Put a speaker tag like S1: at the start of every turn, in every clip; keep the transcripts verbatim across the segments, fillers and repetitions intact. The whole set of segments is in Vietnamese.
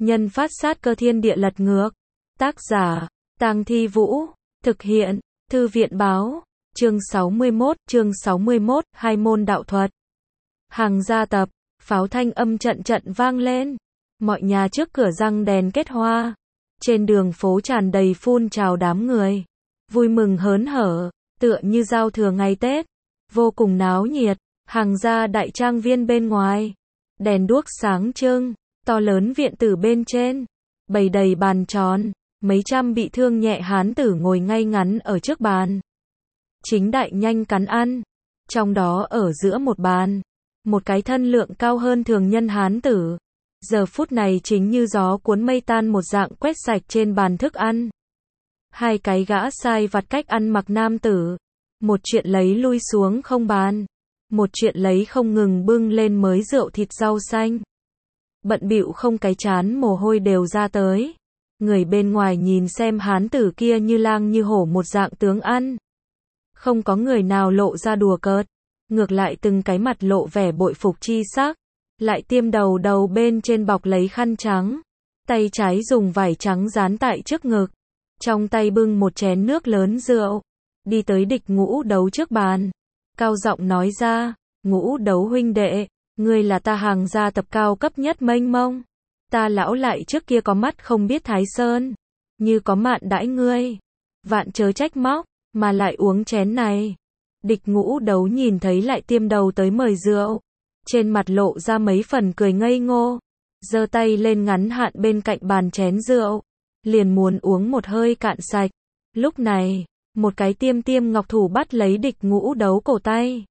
S1: nhân phát sát cơ thiên địa lật ngược. Tác giả, Tang Thi Vũ. Thực hiện, Thư viện báo. Chương sáu mươi mốt, chương sáu mươi mốt, hai môn đạo thuật. Hàng gia tập, pháo thanh âm trận trận vang lên. Mọi nhà trước cửa răng đèn kết hoa. Trên đường phố tràn đầy phun trào đám người. Vui mừng hớn hở, tựa như giao thừa ngày Tết. Vô cùng náo nhiệt, hàng gia đại trang viên bên ngoài. Đèn đuốc sáng trưng, to lớn viện tử bên trên. Bày đầy bàn tròn, mấy trăm bị thương nhẹ hán tử ngồi ngay ngắn ở trước bàn. Chính đại nhanh cắn ăn. Trong đó ở giữa một bàn, một cái thân lượng cao hơn thường nhân hán tử. Giờ phút này chính như gió cuốn mây tan một dạng quét sạch trên bàn thức ăn. Hai cái gã sai vặt cách ăn mặc nam tử. Một chuyện lấy lui xuống không bàn. Một chuyện lấy không ngừng bưng lên mới rượu thịt rau xanh. Bận bịu không cái chán mồ hôi đều ra tới. Người bên ngoài nhìn xem hán tử kia như lang như hổ một dạng tướng ăn. Không có người nào lộ ra đùa cợt. Ngược lại từng cái mặt lộ vẻ bội phục chi sắc. Lại tiêm đầu đầu bên trên bọc lấy khăn trắng. Tay trái dùng vải trắng dán tại trước ngực. Trong tay bưng một chén nước lớn rượu. Đi tới Địch Ngũ Đấu trước bàn. Cao giọng nói ra, Ngũ Đấu huynh đệ, ngươi là ta hàng gia tập cao cấp nhất mênh mông. Ta lão lại trước kia có mắt không biết Thái Sơn. Như có mạn đãi ngươi. Vạn chớ trách móc, mà lại uống chén này. Địch Ngũ Đấu nhìn thấy lại tiêm đầu tới mời rượu. Trên mặt lộ ra mấy phần cười ngây ngô. Giơ tay lên ngắn hạn bên cạnh bàn chén rượu. Liền muốn uống một hơi cạn sạch. Lúc này, một cái tiêm tiêm ngọc thủ bắt lấy Địch Ngũ Đấu cổ tay.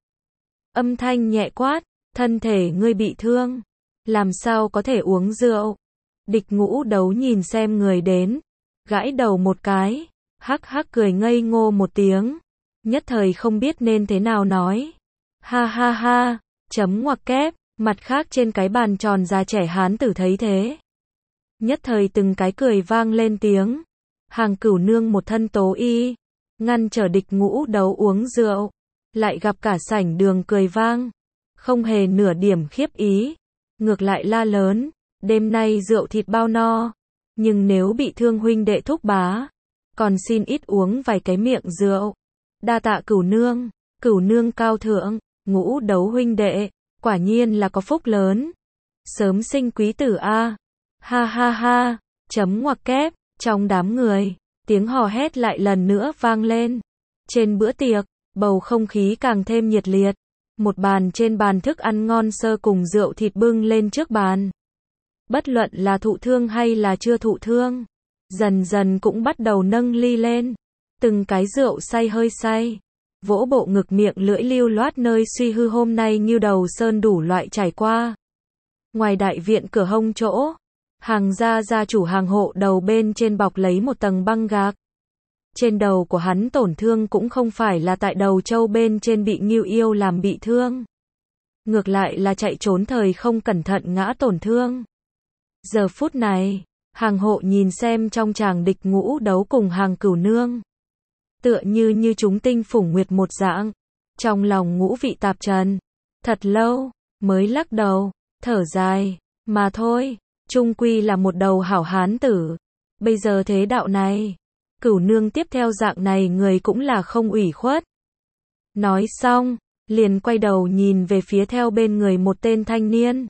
S1: Âm thanh nhẹ quát, thân thể ngươi bị thương. Làm sao có thể uống rượu? Địch Ngũ Đấu nhìn xem người đến. Gãi đầu một cái. Hắc hắc cười ngây ngô một tiếng. Nhất thời không biết nên thế nào nói. Ha ha ha, chấm ngoặc kép. Mặt khác trên cái bàn tròn già trẻ hán tử thấy thế. Nhất thời từng cái cười vang lên tiếng. Hàng Cửu Nương một thân tố y. Ngăn trở Địch Ngũ Đấu uống rượu. Lại gặp cả sảnh đường cười vang. Không hề nửa điểm khiếp ý. Ngược lại la lớn. Đêm nay rượu thịt bao no. Nhưng nếu bị thương huynh đệ thúc bá. Còn xin ít uống vài cái miệng rượu. Đa tạ Cửu Nương. Cửu Nương cao thượng. Ngũ Đấu huynh đệ. Quả nhiên là có phúc lớn. Sớm sinh quý tử a. Ha ha ha. Chấm ngoặc kép. Trong đám người. Tiếng hò hét lại lần nữa vang lên. Trên bữa tiệc, bầu không khí càng thêm nhiệt liệt. Một bàn trên bàn thức ăn ngon sơ cùng rượu thịt bưng lên trước bàn. Bất luận là thụ thương hay là chưa thụ thương, dần dần cũng bắt đầu nâng ly lên. Từng cái rượu say hơi say. Vỗ bộ ngực miệng lưỡi lưu loát nơi suy hư hôm nay như đầu sơn đủ loại trải qua. Ngoài đại viện cửa hông chỗ. Hàng gia gia chủ hàng hộ đầu bên trên bọc lấy một tầng băng gạc. Trên đầu của hắn tổn thương cũng không phải là tại đầu trâu bên trên bị Ngưu Yêu làm bị thương. Ngược lại là chạy trốn thời không cẩn thận ngã tổn thương. Giờ phút này, hàng hộ nhìn xem trong tràng Địch Ngũ Đấu cùng Hàng Cửu Nương. Tựa như như chúng tinh phủng nguyệt một dạng. Trong lòng ngũ vị tạp trần. Thật lâu, mới lắc đầu, thở dài, mà thôi. Trung quy là một đầu hảo hán tử. Bây giờ thế đạo này, Cửu Nương tiếp theo dạng này người cũng là không ủy khuất. Nói xong, liền quay đầu nhìn về phía theo bên người một tên thanh niên.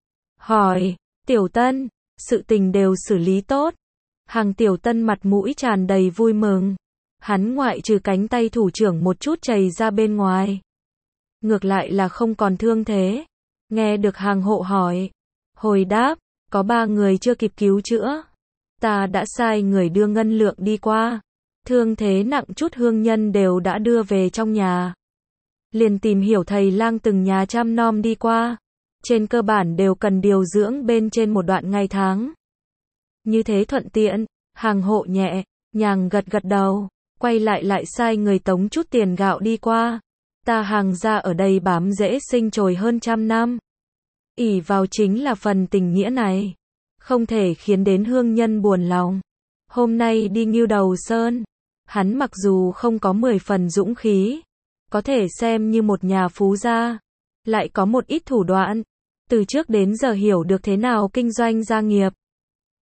S1: Hỏi, Tiểu Tân, sự tình đều xử lý tốt. Hàng Tiểu Tân mặt mũi tràn đầy vui mừng. Hắn ngoại trừ cánh tay thủ trưởng một chút chảy ra bên ngoài. Ngược lại là không còn thương thế. Nghe được hàng hộ hỏi. Hồi đáp. Có ba người chưa kịp cứu chữa. Ta đã sai người đưa ngân lượng đi qua. Thương thế nặng chút hương nhân đều đã đưa về trong nhà. Liền tìm hiểu thầy lang từng nhà chăm nom đi qua. Trên cơ bản đều cần điều dưỡng bên trên một đoạn ngày tháng. Như thế thuận tiện. Hàng hộ nhẹ, nhàng gật gật đầu. Quay lại lại sai người tống chút tiền gạo đi qua. Ta hàng gia ở đây bám rễ sinh trồi hơn trăm năm. ỷ vào chính là phần tình nghĩa này. Không thể khiến đến hương nhân buồn lòng. Hôm nay đi Ngưu Đầu Sơn. Hắn mặc dù không có mười phần dũng khí. Có thể xem như một nhà phú gia. Lại có một ít thủ đoạn. Từ trước đến giờ hiểu được thế nào kinh doanh gia nghiệp.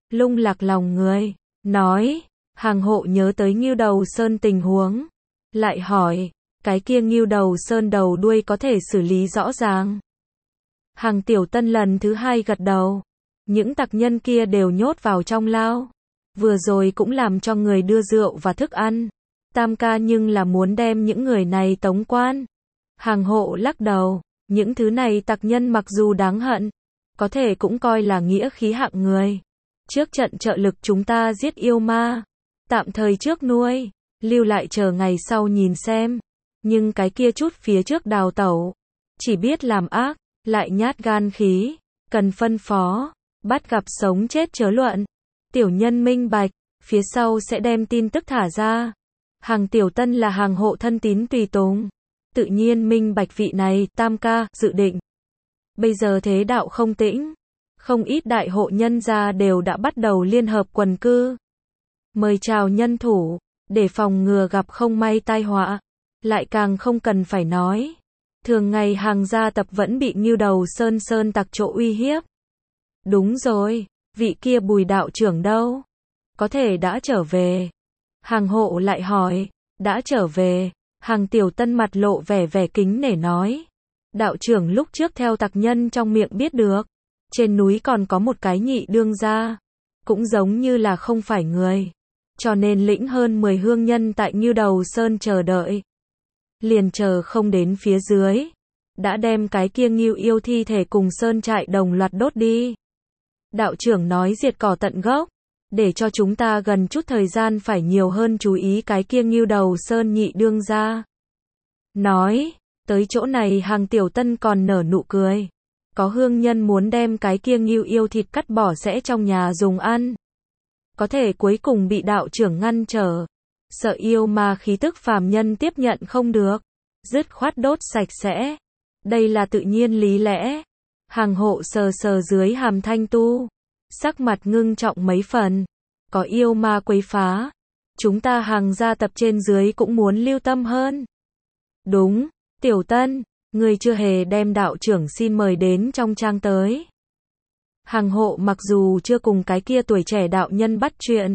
S1: lung lạc lòng người, nói, Hàng Hộ nhớ tới Ngưu Đầu Sơn tình huống, lại hỏi, cái kia Ngưu Đầu Sơn đầu đuôi có thể xử lý rõ ràng. Hàng Tiểu Tân lần thứ hai gật đầu, những tặc nhân kia đều nhốt vào trong lao, vừa rồi cũng làm cho người đưa rượu và thức ăn, Tam ca nhưng là muốn đem những người này tống quan. Hàng Hộ lắc đầu, những thứ này tặc nhân mặc dù đáng hận, có thể cũng coi là nghĩa khí hạng người. Trước trận trợ lực chúng ta giết yêu ma, tạm thời trước nuôi, lưu lại chờ ngày sau nhìn xem. Nhưng cái kia chút phía trước đào tẩu, chỉ biết làm ác, lại nhát gan khí, cần phân phó, bắt gặp sống chết chớ luận. Tiểu nhân minh bạch, phía sau sẽ đem tin tức thả ra. Hàng Tiểu Tân là Hàng Hộ thân tín tùy tùng, tự nhiên minh bạch vị này, Tam ca, dự định. Bây giờ thế đạo không tĩnh, không ít đại hộ nhân gia đều đã bắt đầu liên hợp quần cư. Mời chào nhân thủ, để phòng ngừa gặp không may tai họa. Lại càng không cần phải nói. Thường ngày Hàng gia tập vẫn bị Ngưu Đầu Sơn sơn tặc chỗ uy hiếp. Đúng rồi, vị kia Bùi đạo trưởng đâu? Có thể đã trở về. Hàng Hộ lại hỏi, đã trở về. Hàng Tiểu Tân mặt lộ vẻ vẻ kính nể nói. Đạo trưởng lúc trước theo tặc nhân trong miệng biết được, trên núi còn có một cái nhị đương gia, cũng giống như là không phải người, cho nên lĩnh hơn mười hương nhân tại Ngưu Đầu Sơn chờ đợi. Liền chờ không đến phía dưới, đã đem cái kia Ngưu yêu thi thể cùng sơn trại đồng loạt đốt đi. Đạo trưởng nói diệt cỏ tận gốc, để cho chúng ta gần chút thời gian phải nhiều hơn chú ý cái kia Ngưu Đầu Sơn nhị đương gia. Nói, tới chỗ này Hàng Tiểu Tân còn nở nụ cười. Có hương nhân muốn đem cái kia Ngưu yêu thịt cắt bỏ sẽ trong nhà dùng ăn. Có thể cuối cùng bị đạo trưởng ngăn trở. Sợ yêu ma khí tức phàm nhân tiếp nhận không được. Dứt khoát đốt sạch sẽ. Đây là tự nhiên lý lẽ. Hàng Hộ sờ sờ dưới hàm thanh tu. Sắc mặt ngưng trọng mấy phần. Có yêu ma quấy phá. Chúng ta Hàng gia tập trên dưới cũng muốn lưu tâm hơn. Đúng, Tiểu Tân, người chưa hề đem đạo trưởng xin mời đến trong trang tới. Hàng Hộ mặc dù chưa cùng cái kia tuổi trẻ đạo nhân bắt chuyện,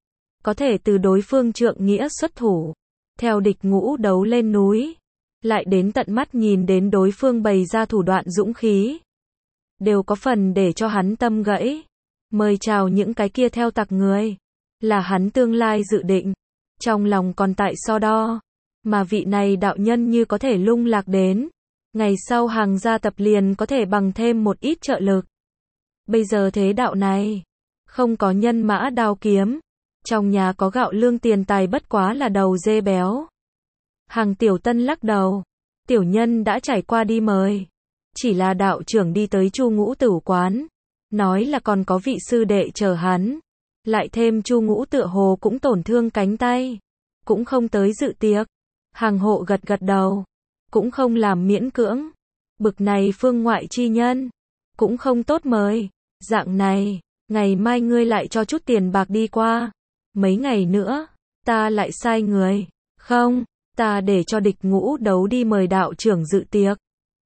S1: có thể từ đối phương trượng nghĩa xuất thủ, theo địch ngũ đấu lên núi, lại đến tận mắt nhìn đến đối phương bày ra thủ đoạn dũng khí, đều có phần để cho hắn tâm gãy. Mời chào những cái kia theo tặc người, là hắn tương lai dự định, trong lòng còn tại so đo, mà vị này đạo nhân như có thể lung lạc đến, ngày sau Hàng gia tập liền có thể bằng thêm một ít trợ lực. Bây giờ thế đạo này, không có nhân mã đao kiếm, trong nhà có gạo lương tiền tài bất quá là đầu dê béo. Hàng Tiểu Tân lắc đầu, tiểu nhân đã trải qua đi mời, chỉ là đạo trưởng đi tới Chu Ngũ Tửu quán, nói là còn có vị sư đệ chờ hắn, lại thêm Chu Ngũ tựa hồ cũng tổn thương cánh tay, cũng không tới dự tiệc. Hàng Hộ gật gật đầu, cũng không làm miễn cưỡng, bực này phương ngoại chi nhân, cũng không tốt mời. Dạng này, ngày mai ngươi lại cho chút tiền bạc đi qua, mấy ngày nữa, ta lại sai người, không, ta để cho địch ngũ đấu đi mời đạo trưởng dự tiệc.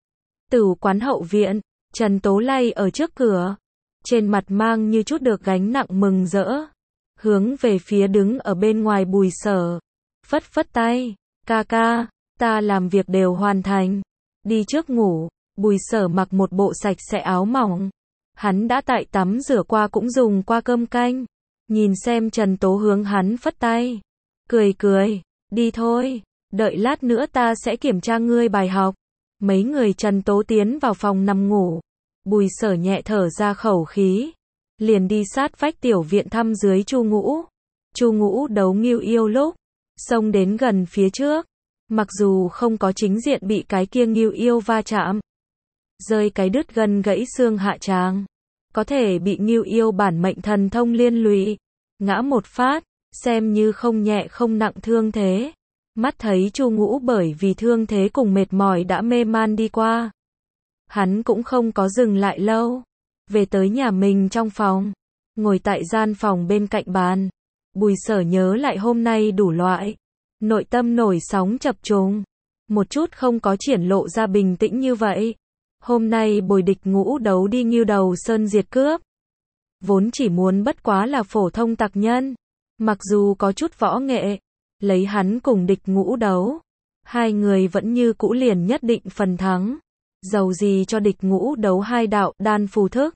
S1: Tửu quán hậu viện, Trần Tố lay ở trước cửa, trên mặt mang như chút được gánh nặng mừng rỡ, hướng về phía đứng ở bên ngoài Bùi Sở, phất phất tay, ca ca, ta làm việc đều hoàn thành, đi trước ngủ. Bùi Sở mặc một bộ sạch sẽ áo mỏng, hắn đã tại tắm rửa qua cũng dùng qua cơm canh, nhìn xem Trần Tố hướng hắn phất tay, cười cười, đi thôi, đợi lát nữa ta sẽ kiểm tra ngươi bài học. Mấy người Trần Tố tiến vào phòng nằm ngủ, Bùi Sở nhẹ thở ra khẩu khí, liền đi sát vách tiểu viện thăm dưới Chu Ngũ. Chu Ngũ đấu Ngưu yêu lúc, xông đến gần phía trước, mặc dù không có chính diện bị cái kia Ngưu yêu va chạm, rơi cái đứt gân gãy xương hạ tràng, có thể bị Ngưu yêu bản mệnh thần thông liên lụy, ngã một phát, xem như không nhẹ không nặng thương thế. Mắt thấy Chu Ngũ bởi vì thương thế cùng mệt mỏi đã mê man đi qua, hắn cũng không có dừng lại lâu, về tới nhà mình trong phòng, ngồi tại gian phòng bên cạnh bàn. Bùi Sở nhớ lại hôm nay đủ loại, nội tâm nổi sóng chập trùng, một chút không có triển lộ ra bình tĩnh như vậy. Hôm nay bồi địch ngũ đấu đi Ngưu Đầu Sơn diệt cướp, vốn chỉ muốn bất quá là phổ thông tặc nhân, mặc dù có chút võ nghệ, lấy hắn cùng địch ngũ đấu, hai người vẫn như cũ liền nhất định phần thắng, dầu gì cho địch ngũ đấu hai đạo đan phù thức.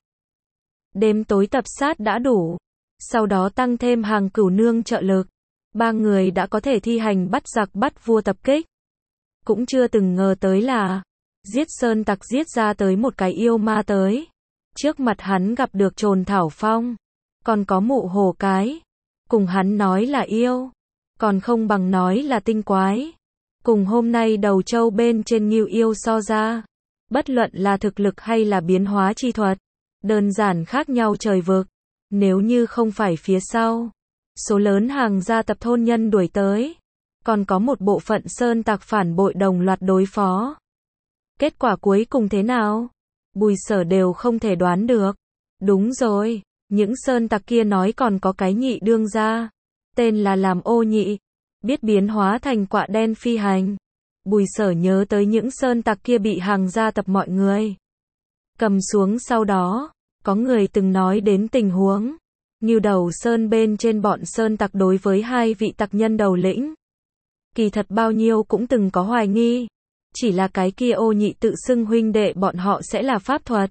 S1: Đêm tối tập sát đã đủ, sau đó tăng thêm hàng cửu nương trợ lực, ba người đã có thể thi hành bắt giặc bắt vua tập kích. Cũng chưa từng ngờ tới là, giết sơn tặc giết ra tới một cái yêu ma tới. Trước mặt hắn gặp được Trồn Thảo Phong, còn có Mụ Hổ Cái, cùng hắn nói là yêu, còn không bằng nói là tinh quái. Cùng hôm nay đầu trâu bên trên Ngưu Yêu so ra, bất luận là thực lực hay là biến hóa chi thuật, đơn giản khác nhau trời vực. Nếu như không phải phía sau, số lớn hàng gia tập thôn nhân đuổi tới, còn có một bộ phận sơn tặc phản bội đồng loạt đối phó. Kết quả cuối cùng thế nào? Bùi Sở đều không thể đoán được. Đúng rồi, những sơn tặc kia nói còn có cái nhị đương gia, tên là Làm Ô Nhị, biết biến hóa thành quạ đen phi hành. Bùi Sở nhớ tới những sơn tặc kia bị hàng gia tập mọi người cầm xuống sau đó, có người từng nói đến tình huống Ngưu Đầu Sơn bên trên bọn sơn tặc đối với hai vị tặc nhân đầu lĩnh. Kỳ thật bao nhiêu cũng từng có hoài nghi, chỉ là cái kia Ô Nhị tự xưng huynh đệ bọn họ sẽ là pháp thuật.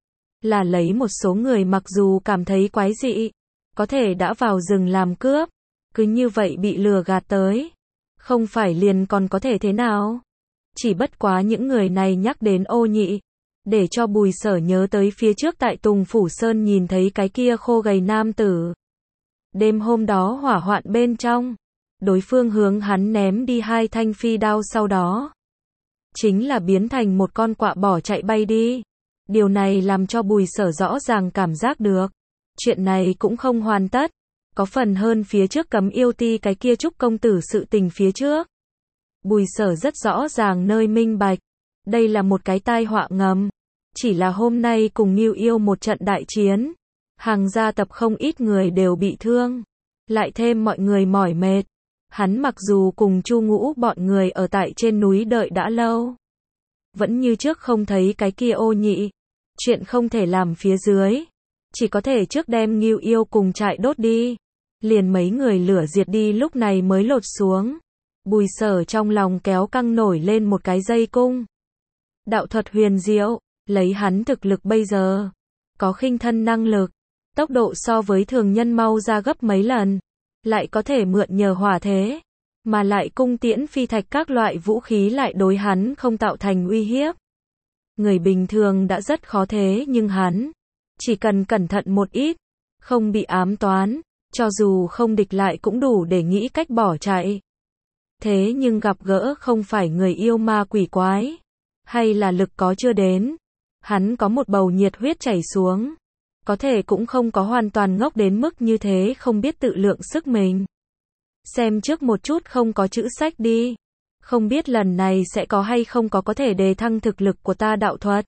S1: Là lấy một số người mặc dù cảm thấy quái dị, có thể đã vào rừng làm cướp, cứ như vậy bị lừa gạt tới. Không phải liền còn có thể thế nào? Chỉ bất quá những người này nhắc đến Ô Nhị, để cho Bùi Sở nhớ tới phía trước tại Tùng Phủ Sơn nhìn thấy cái kia khô gầy nam tử. Đêm hôm đó hỏa hoạn bên trong, đối phương hướng hắn ném đi hai thanh phi đao sau đó, chính là biến thành một con quạ bỏ chạy bay đi. Điều này làm cho Bùi Sở rõ ràng cảm giác được, chuyện này cũng không hoàn tất, có phần hơn phía trước cấm yêu ti cái kia Trúc công tử sự tình phía trước. Bùi Sở rất rõ ràng nơi minh bạch, đây là một cái tai họa ngầm, chỉ là hôm nay cùng Ngưu Yêu một trận đại chiến, hàng gia tập không ít người đều bị thương, lại thêm mọi người mỏi mệt. Hắn mặc dù cùng Chu Ngũ bọn người ở tại trên núi đợi đã lâu, vẫn như trước không thấy cái kia Ô Nhị. Chuyện không thể làm phía dưới, chỉ có thể trước đem Ngưu Yêu cùng trại đốt đi. Liền mấy người lửa diệt đi lúc này mới lột xuống. Bùi Sở trong lòng kéo căng nổi lên một cái dây cung. Đạo thuật huyền diệu, lấy hắn thực lực bây giờ, có khinh thân năng lực, tốc độ so với thường nhân mau ra gấp mấy lần, lại có thể mượn nhờ hỏa thế, mà lại cung tiễn phi thạch các loại vũ khí lại đối hắn không tạo thành uy hiếp. Người bình thường đã rất khó thế nhưng hắn, chỉ cần cẩn thận một ít, không bị ám toán, cho dù không địch lại cũng đủ để nghĩ cách bỏ chạy. Thế nhưng gặp gỡ không phải người yêu ma quỷ quái, hay là lực có chưa đến, hắn có một bầu nhiệt huyết chảy xuống, có thể cũng không có hoàn toàn ngốc đến mức như thế không biết tự lượng sức mình. Xem trước một chút không có chữ sách đi, không biết lần này sẽ có hay không có có thể đề thăng thực lực của ta đạo thuật.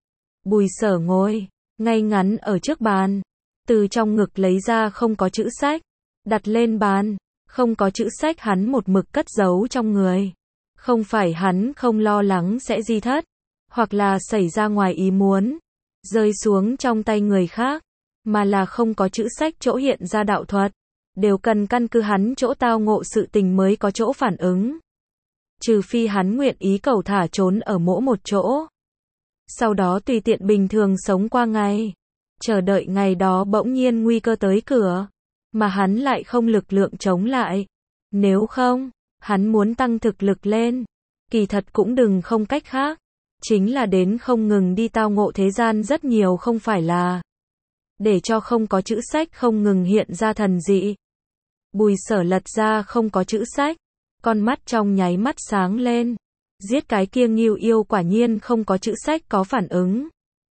S1: Bùi Sở ngồi ngay ngắn ở trước bàn, từ trong ngực lấy ra không có chữ sách, đặt lên bàn. Không có chữ sách hắn một mực cất giấu trong người. Không phải hắn không lo lắng sẽ di thất, hoặc là xảy ra ngoài ý muốn, rơi xuống trong tay người khác, mà là không có chữ sách chỗ hiện ra đạo thuật, đều cần căn cứ hắn chỗ tao ngộ sự tình mới có chỗ phản ứng. Trừ phi hắn nguyện ý cầu thả trốn ở mỗi một chỗ, sau đó tùy tiện bình thường sống qua ngày, chờ đợi ngày đó bỗng nhiên nguy cơ tới cửa, mà hắn lại không lực lượng chống lại. Nếu không, hắn muốn tăng thực lực lên, kỳ thật cũng đừng không cách khác, chính là đến không ngừng đi tao ngộ thế gian rất nhiều không phải là để cho không có chữ sách không ngừng hiện ra thần dị. Bùi Sở lật ra không có chữ sách, con mắt trong nháy mắt sáng lên. Giết cái kia Ngưu Yêu quả nhiên không có chữ sách có phản ứng.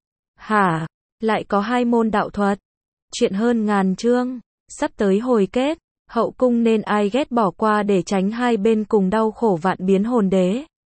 S1: Hả? Lại có hai môn đạo thuật. Chuyện hơn ngàn chương, sắp tới hồi kết, hậu cung nên ai ghét bỏ qua để tránh hai bên cùng đau khổ vạn biến hồn đế.